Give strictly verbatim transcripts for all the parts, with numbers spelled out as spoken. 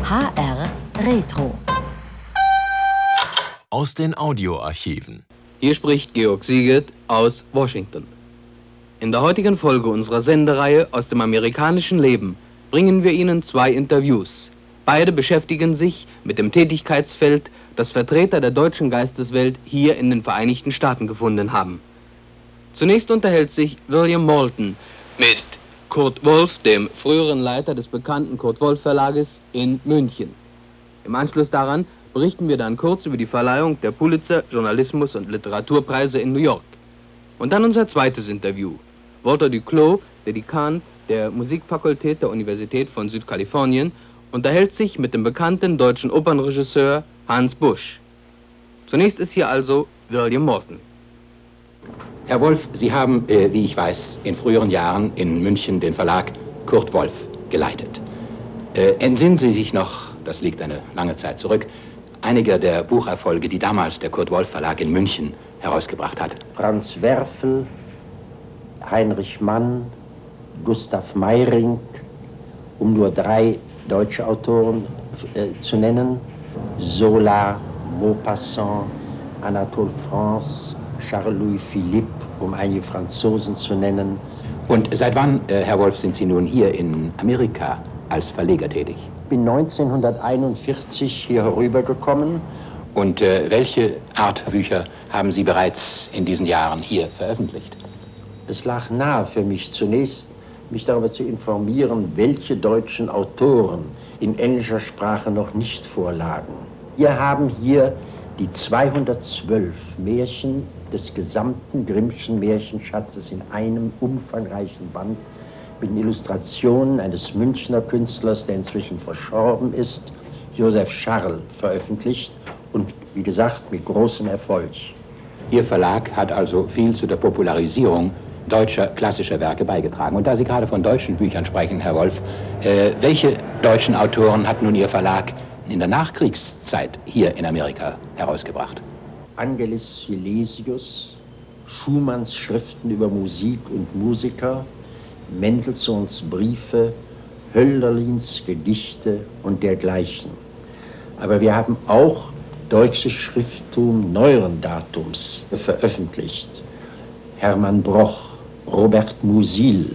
H R Retro. Aus den Audioarchiven. Hier spricht Georg Siegert aus Washington. In der heutigen Folge unserer Sendereihe aus dem amerikanischen Leben bringen wir Ihnen zwei Interviews. Beide beschäftigen sich mit dem Tätigkeitsfeld, das Vertreter der deutschen Geisteswelt hier in den Vereinigten Staaten gefunden haben. Zunächst unterhält sich William Moulton mit Kurt Wolff, dem früheren Leiter des bekannten Kurt Wolff Verlages in München. Im Anschluss daran berichten wir dann kurz über die Verleihung der Pulitzer Journalismus- und Literaturpreise in New York. Und dann unser zweites Interview. Walter Duclos, der Dekan der Musikfakultät der Universität von Südkalifornien, unterhält sich mit dem bekannten deutschen Opernregisseur Hans Busch. Zunächst ist hier also William Moulton. Herr Wolff, Sie haben, äh, wie ich weiß, in früheren Jahren in München den Verlag Kurt Wolff geleitet. Äh, entsinnen Sie sich noch, das liegt eine lange Zeit zurück, einiger der Bucherfolge, die damals der Kurt Wolff Verlag in München herausgebracht hat? Franz Werfel, Heinrich Mann, Gustav Meyrinck, um nur drei deutsche Autoren äh, zu nennen, Zola, Maupassant, Anatole France, Charles-Louis Philippe, um einige Franzosen zu nennen. Und seit wann, äh, Herr Wolff, sind Sie nun hier in Amerika als Verleger tätig? Ich bin neunzehnhunderteinundvierzig hier herübergekommen. Und äh, welche Art Bücher haben Sie bereits in diesen Jahren hier veröffentlicht? Es lag nahe für mich zunächst, mich darüber zu informieren, welche deutschen Autoren in englischer Sprache noch nicht vorlagen. Wir haben hier die zweihundertzwölf Märchen des gesamten Grimmschen Märchenschatzes in einem umfangreichen Band mit den Illustrationen eines Münchner Künstlers, der inzwischen verstorben ist, Joseph Scharl, veröffentlicht und, wie gesagt, mit großem Erfolg. Ihr Verlag hat also viel zu der Popularisierung deutscher klassischer Werke beigetragen. Und da Sie gerade von deutschen Büchern sprechen, Herr Wolff, äh, welche deutschen Autoren hat nun Ihr Verlag in der Nachkriegszeit hier in Amerika herausgebracht? Angelis Silesius, Schumanns Schriften über Musik und Musiker, Mendelssohns Briefe, Hölderlins Gedichte und dergleichen. Aber wir haben auch deutsches Schrifttum neueren Datums veröffentlicht. Hermann Broch, Robert Musil,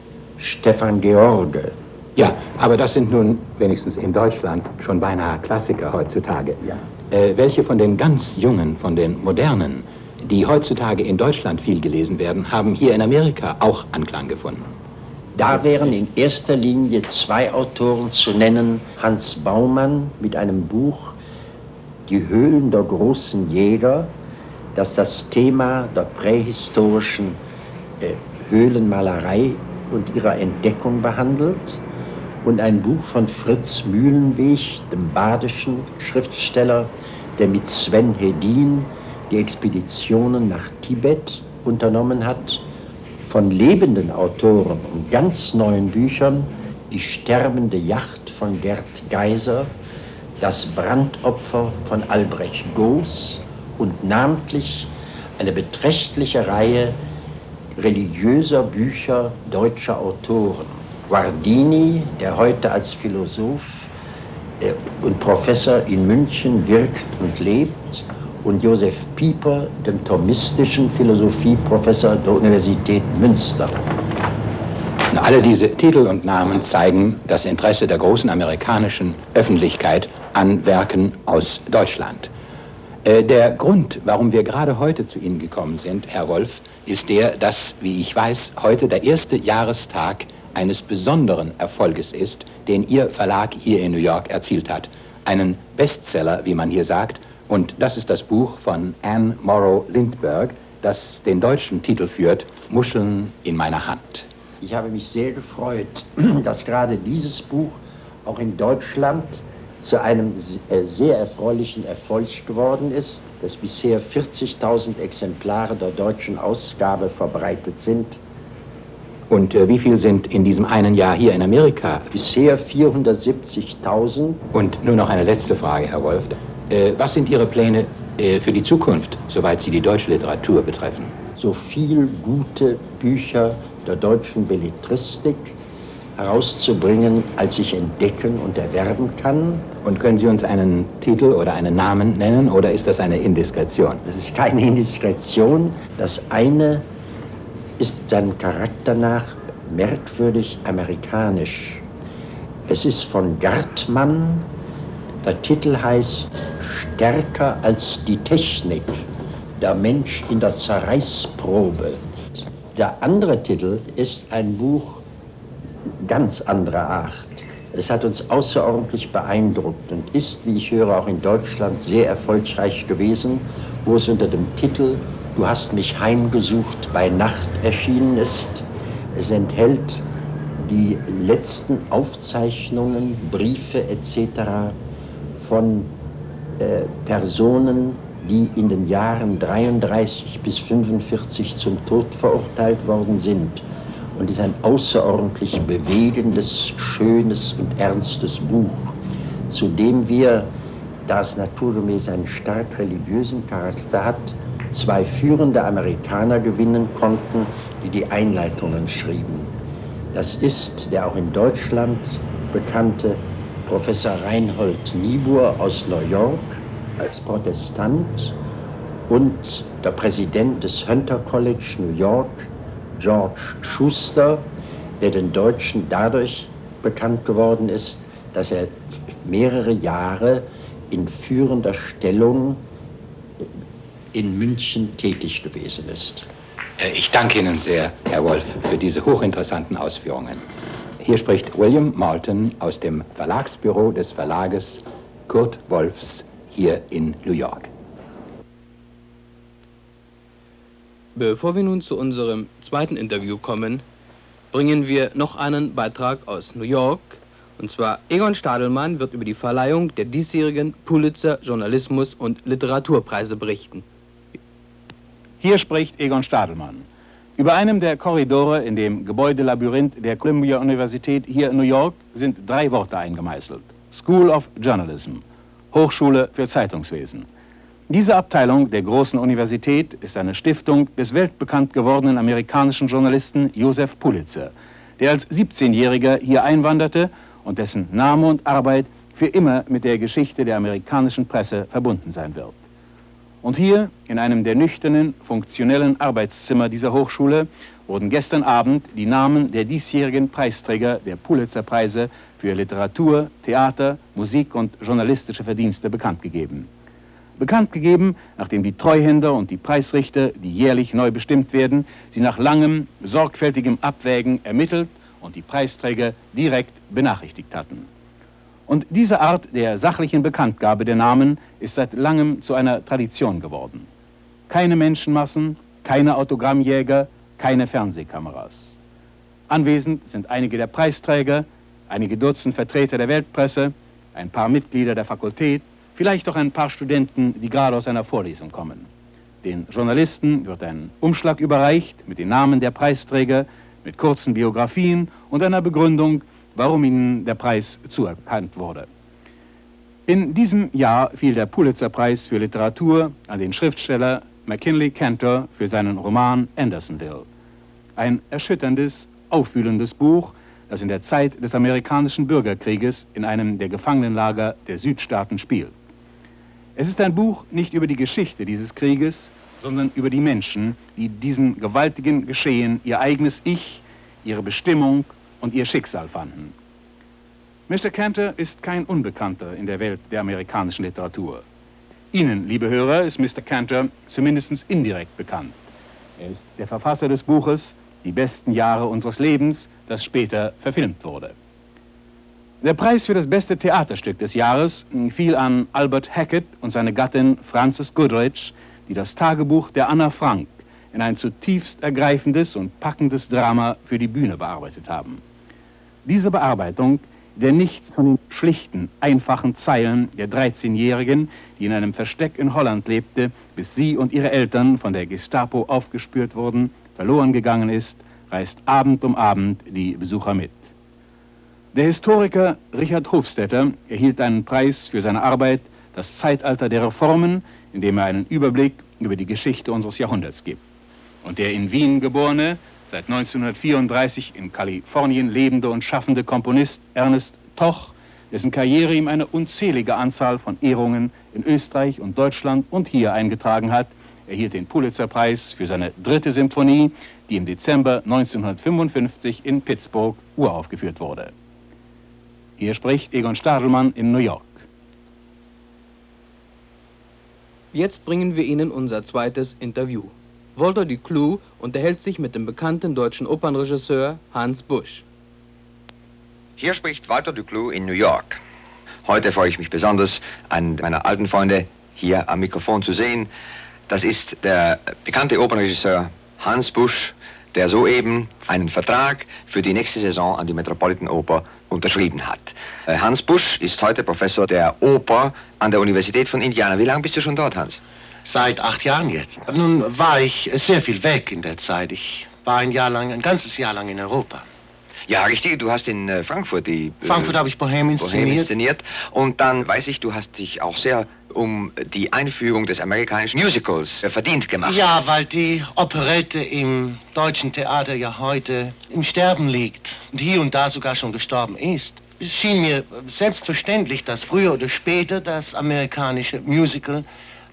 Stefan George. Ja, aber das sind nun wenigstens in Deutschland schon beinahe Klassiker heutzutage. Ja. Äh, welche von den ganz Jungen, von den Modernen, die heutzutage in Deutschland viel gelesen werden, haben hier in Amerika auch Anklang gefunden? Da wären in erster Linie zwei Autoren zu nennen. Hans Baumann mit einem Buch Die Höhlen der großen Jäger, das das Thema der prähistorischen äh, Höhlenmalerei und ihrer Entdeckung behandelt. Und ein Buch von Fritz Mühlenweg, dem badischen Schriftsteller, der mit Sven Hedin die Expeditionen nach Tibet unternommen hat. Von lebenden Autoren und ganz neuen Büchern Die sterbende Yacht von Gerd Geiser, Das Brandopfer von Albrecht Goos und namentlich eine beträchtliche Reihe religiöser Bücher deutscher Autoren. Guardini, der heute als Philosoph äh, und Professor in München wirkt und lebt, und Josef Pieper, dem thomistischen Philosophieprofessor der Universität Münster. Alle diese Titel und Namen zeigen das Interesse der großen amerikanischen Öffentlichkeit an Werken aus Deutschland. Äh, der Grund, warum wir gerade heute zu Ihnen gekommen sind, Herr Wolff, ist der, dass, wie ich weiß, heute der erste Jahrestag eines besonderen Erfolges ist, den Ihr Verlag hier in New York erzielt hat. Einen Bestseller, wie man hier sagt, und das ist das Buch von Anne Morrow Lindbergh, das den deutschen Titel führt, Muscheln in meiner Hand. Ich habe mich sehr gefreut, dass gerade dieses Buch auch in Deutschland zu einem sehr erfreulichen Erfolg geworden ist, dass bisher vierzigtausend Exemplare der deutschen Ausgabe verbreitet sind. Und äh, wie viel sind in diesem einen Jahr hier in Amerika? Bisher vierhundertsiebzigtausend. Und nur noch eine letzte Frage, Herr Wolff. Äh, was sind Ihre Pläne äh, für die Zukunft, soweit Sie die deutsche Literatur betreffen? So viel gute Bücher der deutschen Belletristik herauszubringen, als ich entdecken und erwerben kann. Und können Sie uns einen Titel oder einen Namen nennen, oder ist das eine Indiskretion? Das ist keine Indiskretion. Das eine ist seinem Charakter nach merkwürdig amerikanisch. Es ist von Gartmann. Der Titel heißt Stärker als die Technik, der Mensch in der Zerreißprobe. Der andere Titel ist ein Buch ganz anderer Art. Es hat uns außerordentlich beeindruckt und ist, wie ich höre, auch in Deutschland sehr erfolgreich gewesen, wo es unter dem Titel Du hast mich heimgesucht bei Nacht erschienen ist. Es enthält die letzten Aufzeichnungen, Briefe et cetera von äh, Personen, die in den Jahren dreiunddreißig bis fünfundvierzig zum Tod verurteilt worden sind. Und ist ein außerordentlich bewegendes, schönes und ernstes Buch, zu dem wir, da es naturgemäß einen stark religiösen Charakter hat, zwei führende Amerikaner gewinnen konnten, die die Einleitungen schrieben. Das ist der auch in Deutschland bekannte Professor Reinhold Niebuhr aus New York als Protestant und der Präsident des Hunter College New York, George Schuster, der den Deutschen dadurch bekannt geworden ist, dass er mehrere Jahre in führender Stellung in München tätig gewesen ist. Ich danke Ihnen sehr, Herr Wolf, für diese hochinteressanten Ausführungen. Hier spricht William Moulton aus dem Verlagsbüro des Verlages Kurt Wolffs hier in New York. Bevor wir nun zu unserem zweiten Interview kommen, bringen wir noch einen Beitrag aus New York. Und zwar Egon Stadelmann wird über die Verleihung der diesjährigen Pulitzer Journalismus- und Literaturpreise berichten. Hier spricht Egon Stadelmann. Über einem der Korridore in dem Gebäudelabyrinth der Columbia-Universität hier in New York sind drei Worte eingemeißelt. School of Journalism, Hochschule für Zeitungswesen. Diese Abteilung der großen Universität ist eine Stiftung des weltbekannt gewordenen amerikanischen Journalisten Joseph Pulitzer, der als siebzehnjähriger hier einwanderte und dessen Name und Arbeit für immer mit der Geschichte der amerikanischen Presse verbunden sein wird. Und hier, in einem der nüchternen, funktionellen Arbeitszimmer dieser Hochschule, wurden gestern Abend die Namen der diesjährigen Preisträger der Pulitzer-Preise für Literatur, Theater, Musik und journalistische Verdienste bekannt gegeben. Bekannt gegeben, nachdem die Treuhänder und die Preisrichter, die jährlich neu bestimmt werden, sie nach langem, sorgfältigem Abwägen ermittelt und die Preisträger direkt benachrichtigt hatten. Und diese Art der sachlichen Bekanntgabe der Namen ist seit langem zu einer Tradition geworden. Keine Menschenmassen, keine Autogrammjäger, keine Fernsehkameras. Anwesend sind einige der Preisträger, einige Dutzend Vertreter der Weltpresse, ein paar Mitglieder der Fakultät, vielleicht auch ein paar Studenten, die gerade aus einer Vorlesung kommen. Den Journalisten wird ein Umschlag überreicht mit den Namen der Preisträger, mit kurzen Biografien und einer Begründung, warum ihnen der Preis zuerkannt wurde. In diesem Jahr fiel der Pulitzer-Preis für Literatur an den Schriftsteller McKinley Cantor für seinen Roman Andersonville. Ein erschütterndes, aufwühlendes Buch, das in der Zeit des amerikanischen Bürgerkrieges in einem der Gefangenenlager der Südstaaten spielt. Es ist ein Buch nicht über die Geschichte dieses Krieges, sondern über die Menschen, die diesem gewaltigen Geschehen ihr eigenes Ich, ihre Bestimmung und ihr Schicksal fanden. Mister Cantor ist kein Unbekannter in der Welt der amerikanischen Literatur. Ihnen, liebe Hörer, ist Mister Cantor zumindest indirekt bekannt. Er ist der Verfasser des Buches Die besten Jahre unseres Lebens, das später verfilmt wurde. Der Preis für das beste Theaterstück des Jahres fiel an Albert Hackett und seine Gattin Frances Goodrich, die das Tagebuch der Anna Frank in ein zutiefst ergreifendes und packendes Drama für die Bühne bearbeitet haben. Diese Bearbeitung, der nicht von den schlichten, einfachen Zeilen der dreizehnjährigen, die in einem Versteck in Holland lebte, bis sie und ihre Eltern von der Gestapo aufgespürt wurden, verloren gegangen ist, reißt Abend um Abend die Besucher mit. Der Historiker Richard Hofstetter erhielt einen Preis für seine Arbeit Das Zeitalter der Reformen, in dem er einen Überblick über die Geschichte unseres Jahrhunderts gibt. Und der in Wien geborene, seit neunzehnhundertvierunddreißig in Kalifornien lebende und schaffende Komponist Ernest Toch, dessen Karriere ihm eine unzählige Anzahl von Ehrungen in Österreich und Deutschland und hier eingetragen hat, erhielt den Pulitzerpreis für seine dritte Symphonie, die im Dezember neunzehnhundertfünfundfünfzig in Pittsburgh uraufgeführt wurde. Hier spricht Egon Stadelmann in New York. Jetzt bringen wir Ihnen unser zweites Interview. Walter Duclos unterhält sich mit dem bekannten deutschen Opernregisseur Hans Busch. Hier spricht Walter Duclos in New York. Heute freue ich mich besonders, einen meiner alten Freunde hier am Mikrofon zu sehen. Das ist der bekannte Opernregisseur Hans Busch, der soeben einen Vertrag für die nächste Saison an die Metropolitan Oper unterschrieben hat. Hans Busch ist heute Professor der Oper an der Universität von Indiana. Wie lange bist du schon dort, Hans? Seit acht Jahren jetzt. Nun war ich sehr viel weg in der Zeit. Ich war ein Jahr lang, ein ganzes Jahr lang in Europa. Ja, richtig. Du hast in äh, Frankfurt die... Äh, Frankfurt habe ich Bohème inszeniert. Bohème inszeniert. Und dann weiß ich, du hast dich auch sehr um die Einführung des amerikanischen Musicals äh, verdient gemacht. Ja, weil die Operette im deutschen Theater ja heute im Sterben liegt und hier und da sogar schon gestorben ist. Es schien mir selbstverständlich, dass früher oder später das amerikanische Musical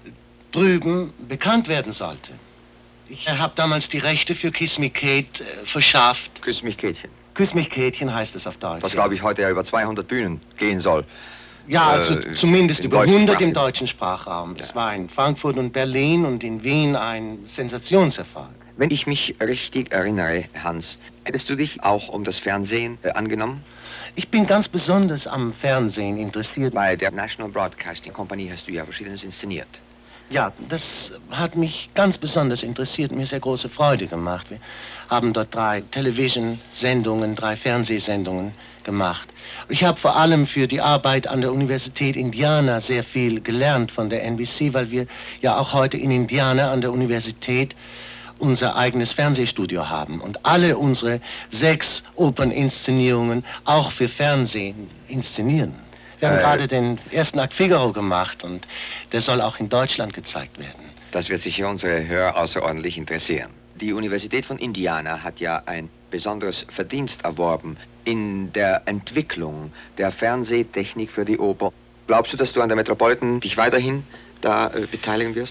drüben bekannt werden sollte. Ich habe damals die Rechte für Kiss Me Kate äh, verschafft. Küss mich, Kätchen. Küss mich, Kätchen heißt es auf Deutsch. Was, glaube ich, heute ja über zweihundert Bühnen gehen soll. Ja, also äh, zumindest über hundert im Sprachraum. deutschen Sprachraum. Das Ja. war in Frankfurt und Berlin und in Wien ein Sensationserfolg. Wenn ich mich richtig erinnere, Hans, hättest du dich auch um das Fernsehen äh, angenommen? Ich bin ganz besonders am Fernsehen interessiert. Bei der National Broadcasting Company hast du ja Verschiedenes inszeniert. Ja, das hat mich ganz besonders interessiert, mir sehr große Freude gemacht. Wir haben dort drei Television-Sendungen, drei Fernsehsendungen gemacht. Ich habe vor allem für die Arbeit an der Universität Indiana sehr viel gelernt von der N B C, weil wir ja auch heute in Indiana an der Universität unser eigenes Fernsehstudio haben und alle unsere sechs Operninszenierungen auch für Fernsehen inszenieren. Wir haben Äh, gerade den ersten Akt Figaro gemacht und der soll auch in Deutschland gezeigt werden. Das wird sicher unsere Hörer außerordentlich interessieren. Die Universität von Indiana hat ja ein besonderes Verdienst erworben in der Entwicklung der Fernsehtechnik für die Oper. Glaubst du, dass du an der Metropolitan dich weiterhin da äh, beteiligen wirst?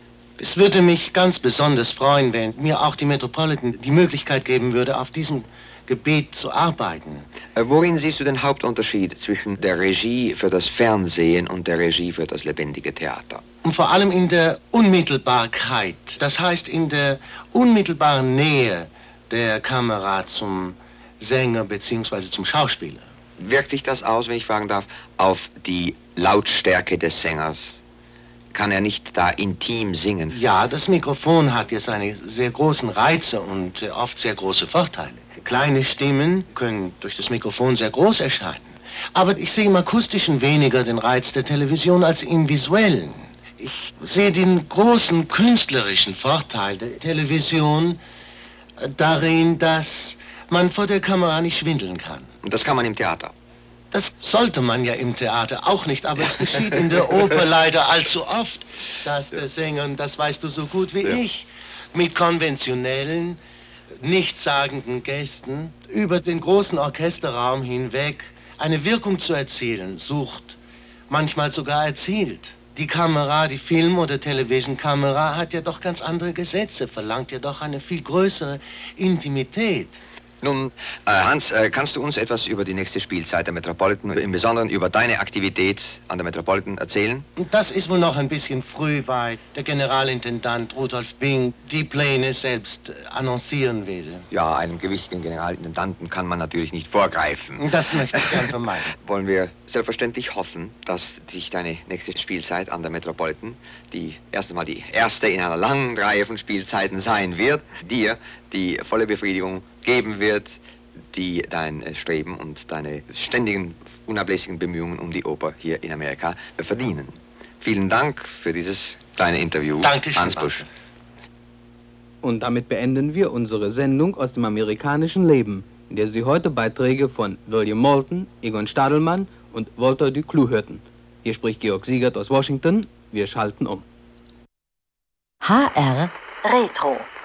Es würde mich ganz besonders freuen, wenn mir auch die Metropolitan die Möglichkeit geben würde, auf diesem Gebiet zu arbeiten. Äh, worin siehst du den Hauptunterschied zwischen der Regie für das Fernsehen und der Regie für das lebendige Theater? Und vor allem in der Unmittelbarkeit, das heißt in der unmittelbaren Nähe der Kamera zum Sänger bzw. zum Schauspieler. Wirkt sich das aus, wenn ich fragen darf, auf die Lautstärke des Sängers? Kann er nicht da intim singen? Ja, das Mikrofon hat ja seine sehr großen Reize und äh, oft sehr große Vorteile. Kleine Stimmen können durch das Mikrofon sehr groß erscheinen. Aber ich sehe im Akustischen weniger den Reiz der Television als im Visuellen. Ich sehe den großen künstlerischen Vorteil der Television äh, darin, dass man vor der Kamera nicht schwindeln kann. Und das kann man im Theater. Das sollte man ja im Theater auch nicht, aber es geschieht in der Oper leider allzu oft, dass der Sänger, und das weißt du so gut wie Ja. ich, mit konventionellen, nichtssagenden Gästen über den großen Orchesterraum hinweg eine Wirkung zu erzielen sucht, manchmal sogar erzielt. Die Kamera, die Film- oder Television-Kamera hat ja doch ganz andere Gesetze, verlangt ja doch eine viel größere Intimität. Nun, äh, Hans, äh, kannst du uns etwas über die nächste Spielzeit der Metropolitan, im Besonderen über deine Aktivität an der Metropolitan erzählen? Das ist wohl noch ein bisschen früh, weil der Generalintendant Rudolf Bing die Pläne selbst äh, annoncieren will. Ja, einem gewichtigen Generalintendanten kann man natürlich nicht vorgreifen. Das möchte ich gern vermeiden. Wollen wir selbstverständlich hoffen, dass sich deine nächste Spielzeit an der Metropolitan, die erst einmal die erste in einer langen Reihe von Spielzeiten sein wird, dir die volle Befriedigung geben wird, die dein Streben und deine ständigen, unablässigen Bemühungen um die Oper hier in Amerika verdienen. Vielen Dank für dieses kleine Interview, Dankeschön, Hans Busch. Und damit beenden wir unsere Sendung aus dem amerikanischen Leben, in der Sie heute Beiträge von William Moulton, Egon Stadelmann und Walter Duclos hörten. Hier spricht Georg Siegert aus Washington. Wir schalten um. H R Retro.